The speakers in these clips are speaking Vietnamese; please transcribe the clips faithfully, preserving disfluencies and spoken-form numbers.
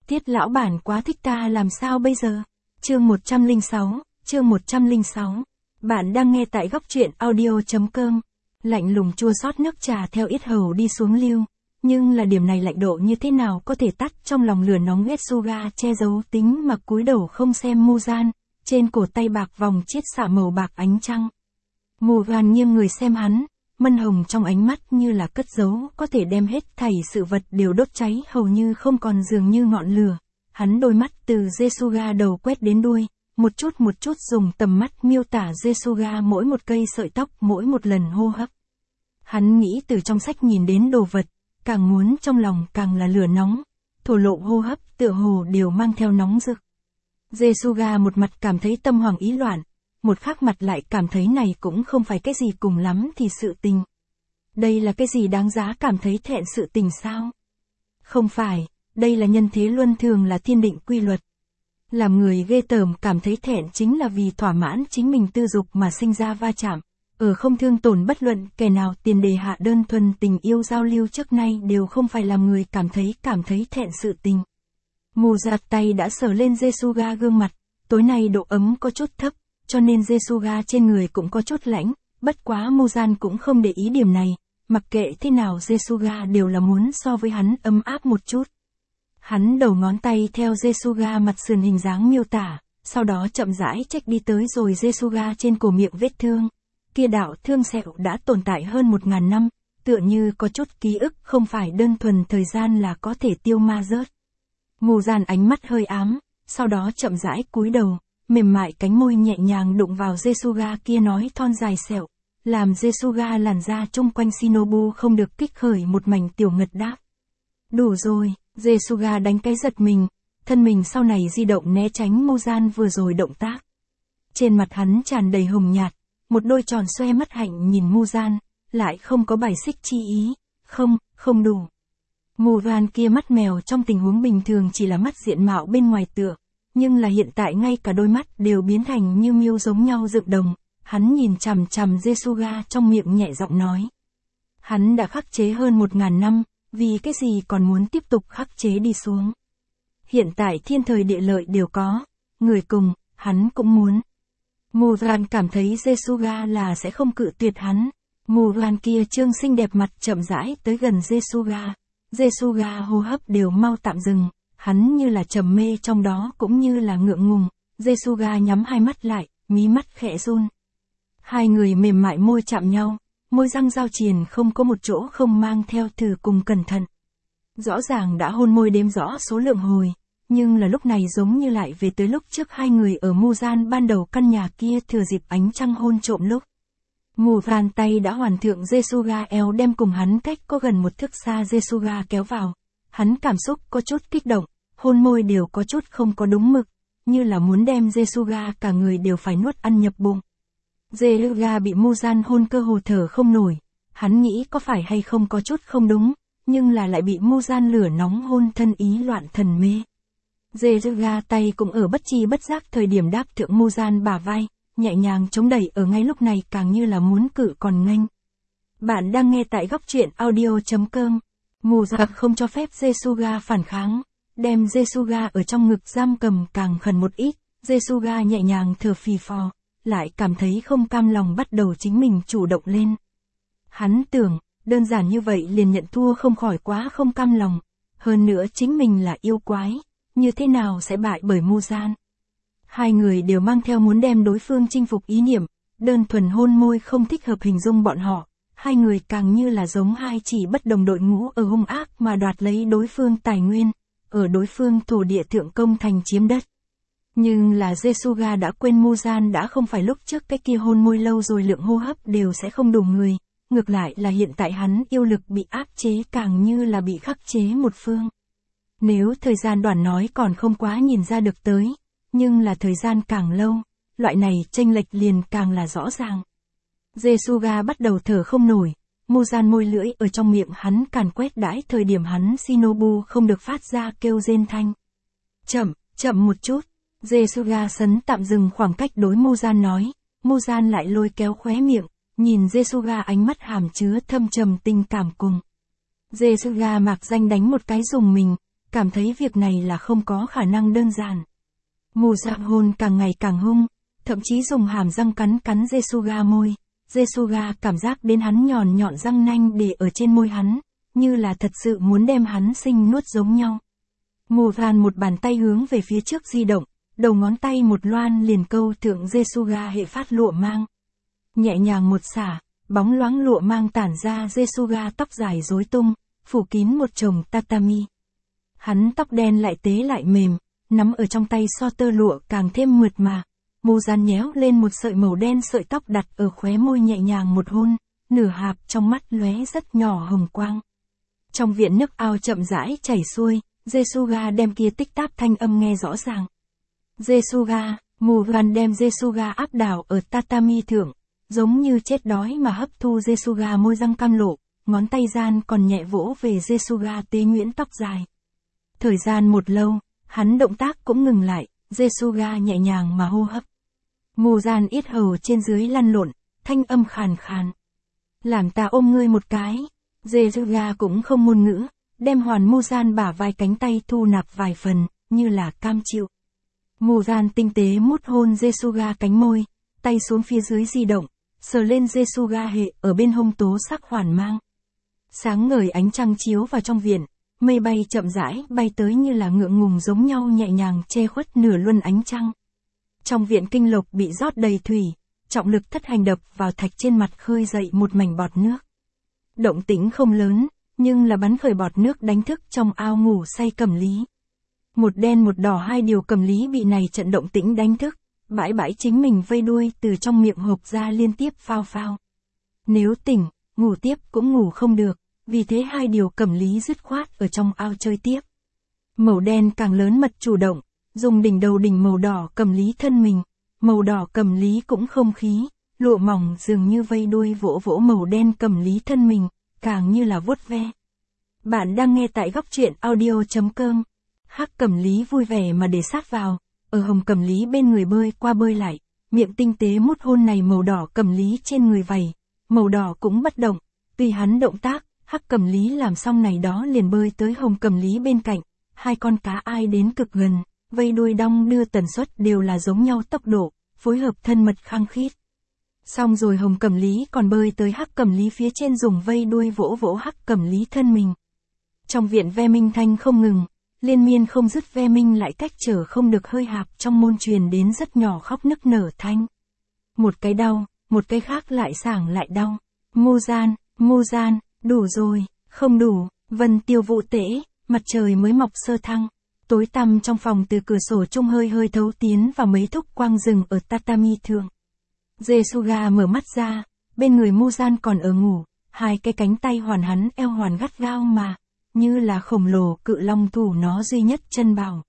Tiết lão bản quá thích ta làm sao bây giờ? Chương một trăm lẻ sáu, chương một trăm lẻ sáu. Bạn đang nghe tại góc truyện audio.com. Lạnh lùng chua xót nước trà theo yết hầu đi xuống lưu. Nhưng là điểm này lạnh độ như thế nào có thể tắt trong lòng lửa nóng Getsuga che giấu tính mà cúi đầu không xem Muzan, trên cổ tay bạc vòng chiết xạ màu bạc ánh trăng. Muzan nghiêng người xem hắn, mân hồng trong ánh mắt như là cất giấu có thể đem hết thảy sự vật đều đốt cháy hầu như không còn dường như ngọn lửa. Hắn đôi mắt từ Getsuga đầu quét đến đuôi, một chút một chút dùng tầm mắt miêu tả Getsuga mỗi một cây sợi tóc mỗi một lần hô hấp. Hắn nghĩ từ trong sách nhìn đến đồ vật, càng muốn trong lòng càng là lửa nóng, thổ lộ hô hấp tựa hồ đều mang theo nóng rực. Getsuga một mặt cảm thấy tâm hoàng ý loạn, một khác mặt lại cảm thấy này cũng không phải cái gì cùng lắm thì sự tình. Đây là cái gì đáng giá cảm thấy thẹn sự tình sao? Không phải, đây là nhân thế luân thường là thiên định quy luật. Làm người ghê tởm cảm thấy thẹn chính là vì thỏa mãn chính mình tư dục mà sinh ra va chạm. Ở không thương tổn bất luận kẻ nào tiền đề hạ đơn thuần tình yêu giao lưu trước nay đều không phải làm người cảm thấy cảm thấy thẹn sự tình. Mù giạt tay đã sờ lên Getsuga gương mặt, tối nay độ ấm có chút thấp, cho nên Getsuga trên người cũng có chút lạnh, bất quá Muzan cũng không để ý điểm này, mặc kệ thế nào Getsuga đều là muốn so với hắn ấm áp một chút. Hắn đầu ngón tay theo Getsuga mặt sườn hình dáng miêu tả, sau đó chậm rãi trách đi tới rồi Getsuga trên cổ miệng vết thương. Kia đạo thương sẹo đã tồn tại hơn một ngàn năm, tựa như có chút ký ức không phải đơn thuần thời gian là có thể tiêu ma rớt. Muzan ánh mắt hơi ám, sau đó chậm rãi cúi đầu, mềm mại cánh môi nhẹ nhàng đụng vào Getsuga kia nói thon dài sẹo, làm Getsuga làn da chung quanh Shinobu không được kích khởi một mảnh tiểu ngật đáp. Đủ rồi, Getsuga đánh cái giật mình, thân mình sau này di động né tránh Muzan vừa rồi động tác. Trên mặt hắn tràn đầy hồng nhạt, một đôi tròn xoe mắt hạnh nhìn Muzan, lại không có bài xích chi ý, không, không đủ. Muzan kia mắt mèo trong tình huống bình thường chỉ là mắt diện mạo bên ngoài tựa, nhưng là hiện tại ngay cả đôi mắt đều biến thành như miêu giống nhau dựng đồng, hắn nhìn chằm chằm Getsuga trong miệng nhẹ giọng nói. Hắn đã khắc chế hơn một ngàn năm, vì cái gì còn muốn tiếp tục khắc chế đi xuống. Hiện tại thiên thời địa lợi đều có, người cùng, hắn cũng muốn. Muzan cảm thấy Getsuga là sẽ không cự tuyệt hắn. Muzan kia trương xinh đẹp mặt chậm rãi tới gần Getsuga. Getsuga hô hấp đều mau tạm dừng, hắn như là trầm mê trong đó cũng như là ngượng ngùng. Getsuga nhắm hai mắt lại, mí mắt khẽ run. Hai người mềm mại môi chạm nhau, môi răng giao triền không có một chỗ không mang theo thử cùng cẩn thận. Rõ ràng đã hôn môi đếm rõ số lượng hồi. Nhưng là lúc này giống như lại về tới lúc trước hai người ở Muzan ban đầu căn nhà kia thừa dịp ánh trăng hôn trộm lúc. Muzan tay đã hoàn thượng Getsuga eo đem cùng hắn cách có gần một thước xa Getsuga kéo vào. Hắn cảm xúc có chút kích động, hôn môi đều có chút không có đúng mực, như là muốn đem Getsuga cả người đều phải nuốt ăn nhập bụng. Getsuga bị Muzan hôn cơ hồ thở không nổi, hắn nghĩ có phải hay không có chút không đúng, nhưng là lại bị Muzan lửa nóng hôn thân ý loạn thần mê. Getsuga tay cũng ở bất chi bất giác thời điểm đáp thượng Muzan bả vai, nhẹ nhàng chống đẩy ở ngay lúc này càng như là muốn cự còn nghênh. Bạn đang nghe tại góc truyện audio.com. Muzan không cho phép Getsuga phản kháng, đem Getsuga ở trong ngực giam cầm càng khẩn một ít, Getsuga nhẹ nhàng thở phì phò, lại cảm thấy không cam lòng bắt đầu chính mình chủ động lên. Hắn tưởng, đơn giản như vậy liền nhận thua không khỏi quá không cam lòng, hơn nữa chính mình là yêu quái. Như thế nào sẽ bại bởi Muzan? Hai người đều mang theo muốn đem đối phương chinh phục ý niệm, đơn thuần hôn môi không thích hợp hình dung bọn họ, hai người càng như là giống hai chỉ bất đồng đội ngũ ở hung ác mà đoạt lấy đối phương tài nguyên, ở đối phương thổ địa thượng công thành chiếm đất. Nhưng là Getsuga đã quên Muzan đã không phải lúc trước cái kia hôn môi lâu rồi lượng hô hấp đều sẽ không đủ người, ngược lại là hiện tại hắn yêu lực bị áp chế càng như là bị khắc chế một phương. Nếu thời gian đoạn nói còn không quá nhìn ra được tới, nhưng là thời gian càng lâu, loại này chênh lệch liền càng là rõ ràng. Getsuga bắt đầu thở không nổi, Muzan môi lưỡi ở trong miệng hắn càn quét đãi thời điểm hắn Shinobu không được phát ra kêu rên thanh. Chậm, chậm một chút, Getsuga sấn tạm dừng khoảng cách đối Muzan nói, Muzan lại lôi kéo khóe miệng, nhìn Getsuga ánh mắt hàm chứa thâm trầm tình cảm cùng. Getsuga mạc danh đánh một cái dùng mình. cảm thấy việc này là không có khả năng đơn giản. Muzahon càng ngày càng hung, thậm chí dùng hàm răng cắn cắn Jesuga môi. Jesuga cảm giác đến hắn nhọn nhọn răng nanh để ở trên môi hắn, như là thật sự muốn đem hắn sinh nuốt giống nhau. Muzan một bàn tay hướng về phía trước di động, đầu ngón tay một loan liền câu thượng Jesuga hệ phát lụa mang. Nhẹ nhàng một xả, bóng loáng lụa mang tản ra Jesuga tóc dài rối tung, phủ kín một chồng tatami. Hắn tóc đen lại tế lại mềm, nắm ở trong tay so tơ lụa càng thêm mượt mà. Muzan nhéo lên một sợi màu đen sợi tóc đặt ở khóe môi nhẹ nhàng một hôn, nửa hạp trong mắt lóe rất nhỏ hồng quang. Trong viện nước ao chậm rãi chảy xuôi, Jesuga đem kia tích táp thanh âm nghe rõ ràng. Jesuga, Muzan đem Jesuga áp đảo ở tatami thượng, giống như chết đói mà hấp thu Jesuga môi răng cam lộ, ngón tay gian còn nhẹ vỗ về Jesuga tế nhuyễn tóc dài. Thời gian một lâu, hắn động tác cũng ngừng lại, Jesuga nhẹ nhàng mà hô hấp. Muzan yết hầu trên dưới lăn lộn, thanh âm khàn khàn. Làm ta ôm ngươi một cái. Jesuga cũng không ngôn ngữ, đem hoàn Muzan bả vai cánh tay thu nạp vài phần, như là cam chịu. Muzan tinh tế mút hôn Jesuga cánh môi, tay xuống phía dưới di động, sờ lên Jesuga hệ ở bên hông tố sắc hoàn mang. Sáng ngời ánh trăng chiếu vào trong viện, mây bay chậm rãi bay tới như là ngượng ngùng giống nhau nhẹ nhàng che khuất nửa luân ánh trăng. Trong viện kinh lộc bị rót đầy thủy, trọng lực thất hành đập vào thạch trên mặt khơi dậy một mảnh bọt nước. Động tĩnh không lớn, nhưng là bắn khởi bọt nước đánh thức trong ao ngủ say Cẩm Lý. Một đen một đỏ hai điều Cẩm Lý bị này trận động tĩnh đánh thức, bãi bãi chính mình vây đuôi từ trong miệng hộp ra liên tiếp phao phao. Nếu tỉnh, ngủ tiếp cũng ngủ không được, vì thế hai điều Cẩm Lý dứt khoát ở trong ao chơi tiếp. Màu đen càng lớn mật chủ động, dùng đỉnh đầu đỉnh màu đỏ Cẩm Lý thân mình, màu đỏ Cẩm Lý cũng không khí, lụa mỏng dường như vây đuôi vỗ vỗ màu đen Cẩm Lý thân mình, càng như là vuốt ve. Bạn đang nghe tại góc truyện audio chấm com. Hắc Cẩm Lý vui vẻ mà để sát vào, ở hồng Cẩm Lý bên người bơi qua bơi lại, miệng tinh tế mút hôn này màu đỏ Cẩm Lý trên người vầy, màu đỏ cũng bất động, tùy hắn động tác, Hắc Cẩm Lý làm xong này đó liền bơi tới hồng Cẩm Lý bên cạnh, hai con cá ai đến cực gần, vây đuôi đong đưa tần suất đều là giống nhau tốc độ, phối hợp thân mật khăng khít. Xong rồi hồng Cẩm Lý còn bơi tới Hắc Cẩm Lý phía trên dùng vây đuôi vỗ vỗ Hắc Cẩm Lý thân mình. Trong viện ve minh thanh không ngừng, liên miên không dứt ve minh lại cách trở không được hơi hạp trong môn truyền đến rất nhỏ khóc nức nở thanh. Một cái đau, một cái khác lại sảng lại đau. Muzan, Muzan, đủ rồi, không đủ, vân tiêu vụ tễ, mặt trời mới mọc sơ thăng. Tối tăm trong phòng từ cửa sổ trung hơi hơi thấu tiến vào mấy thúc quang rừng ở tatami thượng. Jesuga mở mắt ra, bên người Muzan còn ở ngủ, hai cái cánh tay hoàn hắn eo hoàn gắt gao mà, như là khổng lồ cự long thủ nó duy nhất chân bảo.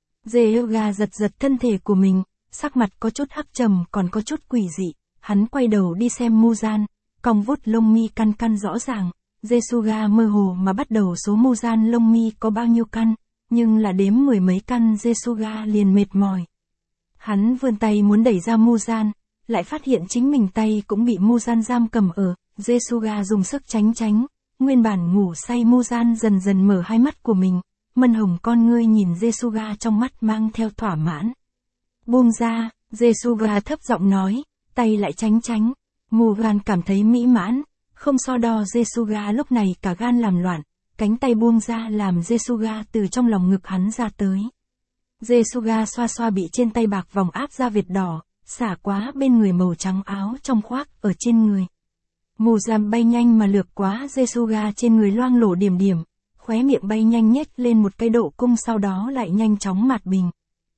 Jesuga giật giật thân thể của mình, sắc mặt có chút hắc trầm còn có chút quỷ dị, hắn quay đầu đi xem Muzan, cong vuốt lông mi căn căn rõ ràng, Jesuga mơ hồ mà bắt đầu số Muzan lông mi có bao nhiêu căn, nhưng là đếm mười mấy căn Jesuga liền mệt mỏi. Hắn vươn tay muốn đẩy ra Muzan, lại phát hiện chính mình tay cũng bị Muzan giam cầm ở, Jesuga dùng sức tránh tránh, nguyên bản ngủ say Muzan dần dần mở hai mắt của mình, mân hồng con ngươi nhìn Jesuga trong mắt mang theo thỏa mãn. Buông ra, Jesuga thấp giọng nói, tay lại tránh tránh, Muzan cảm thấy mỹ mãn, không so đo Jesuga lúc này cả gan làm loạn, cánh tay buông ra làm Jesuga từ trong lòng ngực hắn ra tới. Jesuga xoa xoa bị trên tay bạc vòng áp ra vệt đỏ, xả quá bên người màu trắng áo trong khoác ở trên người. Muzan bay nhanh mà lược quá Jesuga trên người loang lổ điểm điểm, khóe miệng bay nhanh nhếch lên một cái độ cung sau đó lại nhanh chóng mạt bình.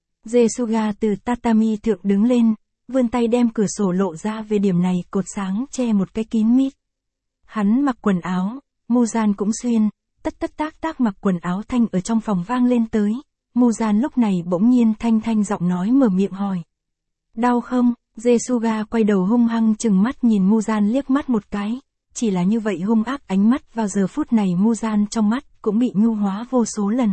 Jesuga từ tatami thượng đứng lên, vươn tay đem cửa sổ lộ ra về điểm này cột sáng che một cái kín mít. Hắn mặc quần áo, Muzan cũng xuyên, tất tất tác tác mặc quần áo thanh ở trong phòng vang lên tới. Muzan lúc này bỗng nhiên thanh thanh giọng nói mở miệng hỏi. Đau không? Jesuga quay đầu hung hăng chừng mắt nhìn Muzan liếc mắt một cái, chỉ là như vậy hung ác ánh mắt vào giờ phút này Muzan trong mắt cũng bị nhu hóa vô số lần.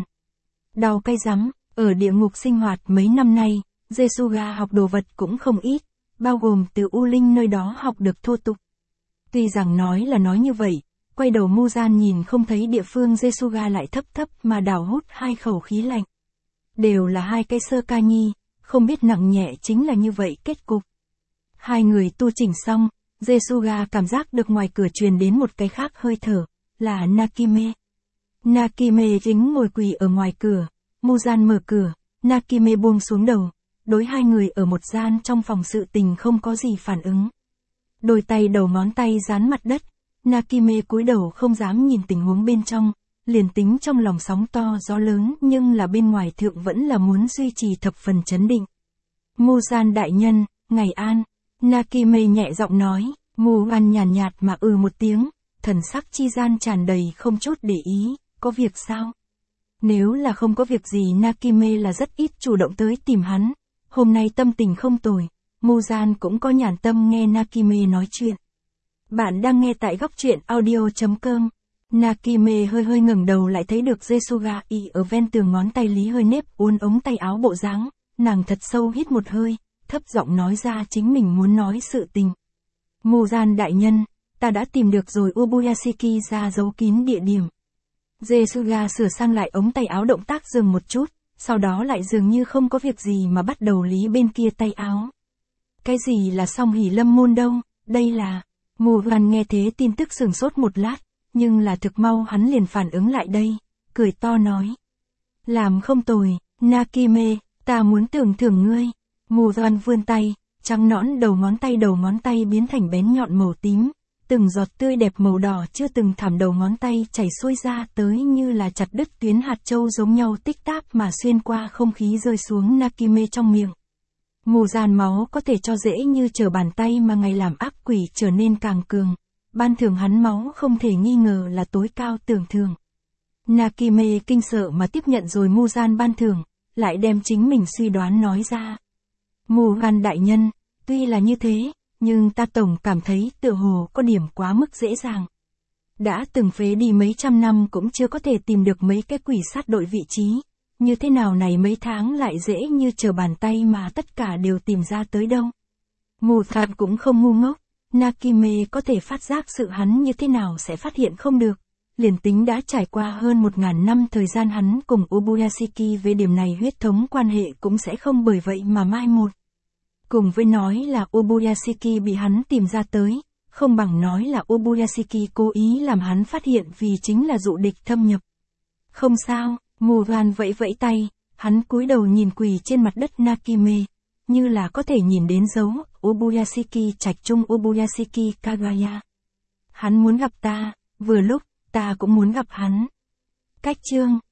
Đau cay rắm, ở địa ngục sinh hoạt mấy năm nay, Jesuga học đồ vật cũng không ít, bao gồm từ U Linh nơi đó học được thô tục. Tuy rằng nói là nói như vậy, Quay đầu Muzan nhìn không thấy địa phương Jesuga lại thấp thấp mà đảo hút hai khẩu khí lạnh. Đều là hai cái sơ ca nhi, không biết nặng nhẹ chính là như vậy kết cục. Hai người tu chỉnh xong, Jesuga cảm giác được ngoài cửa truyền đến một cái khác hơi thở, là Nakime. Nakime chính ngồi quỳ ở ngoài cửa, Muzan mở cửa, Nakime buông xuống đầu, đối hai người ở một gian trong phòng sự tình không có gì phản ứng. Đôi tay đầu ngón tay dán mặt đất, Nakime cúi đầu không dám nhìn tình huống bên trong, liền tính trong lòng sóng to gió lớn nhưng là bên ngoài thượng vẫn là muốn duy trì thập phần chấn định. Muzan đại nhân, ngày an, Nakime nhẹ giọng nói, Muzan nhàn nhạt mà ừ một tiếng, thần sắc chi gian tràn đầy không chút để ý, có việc sao? Nếu là không có việc gì Nakime là rất ít chủ động tới tìm hắn, hôm nay tâm tình không tồi, Muzan cũng có nhàn tâm nghe Nakime nói chuyện. Bạn đang nghe tại góc truyện audio chấm com. Nakime hơi hơi ngẩng đầu lại thấy được Jesuga y ở ven tường, ngón tay lý hơi nếp uốn ống tay áo bộ dáng, nàng thật sâu hít một hơi, thấp giọng nói ra chính mình muốn nói sự tình. Muzan đại nhân, ta đã tìm được rồi Ubuyashiki ra giấu kín địa điểm. Jesuga sửa sang lại ống tay áo, động tác dừng một chút, sau đó lại dường như không có việc gì mà bắt đầu lý bên kia tay áo. Cái gì là song hỷ lâm môn đâu, đây là... Muzan nghe thế tin tức sửng sốt một lát, nhưng là thực mau hắn liền phản ứng lại đây, cười to nói. Làm không tồi, Nakime, ta muốn tưởng thưởng ngươi. Muzan vươn tay, trắng nõn đầu ngón tay đầu ngón tay biến thành bén nhọn màu tím, từng giọt tươi đẹp màu đỏ chưa từng thảm đầu ngón tay chảy xuôi ra tới như là chặt đứt tuyến hạt châu giống nhau tích táp mà xuyên qua không khí rơi xuống Nakime trong miệng. Muzan máu có thể cho dễ như trở bàn tay mà ngày làm ác quỷ trở nên càng cường. Ban thưởng hắn máu không thể nghi ngờ là tối cao tưởng thường. Nakime kinh sợ mà tiếp nhận rồi Muzan ban thưởng, lại đem chính mình suy đoán nói ra. Muzan đại nhân, tuy là như thế, nhưng ta tổng cảm thấy tựa hồ có điểm quá mức dễ dàng. Đã từng phế đi mấy trăm năm cũng chưa có thể tìm được mấy cái quỷ sát đội vị trí. Như thế nào này mấy tháng lại dễ như trở bàn tay mà tất cả đều tìm ra tới đâu. Muzan cũng không ngu ngốc, Nakime có thể phát giác sự hắn như thế nào sẽ phát hiện không được. Liền tính đã trải qua hơn một ngàn năm thời gian hắn cùng Ubuyashiki về điểm này huyết thống quan hệ cũng sẽ không bởi vậy mà mai một. Cùng với nói là Ubuyashiki bị hắn tìm ra tới, không bằng nói là Ubuyashiki cố ý làm hắn phát hiện vì chính là dụ địch thâm nhập. Không sao. Muzan vẫy vẫy tay, hắn cúi đầu nhìn quỳ trên mặt đất Nakime, như là có thể nhìn đến dấu Ubuyashiki trạch trung Ubuyashiki Kagaya. Hắn muốn gặp ta, vừa lúc, ta cũng muốn gặp hắn. Cách chương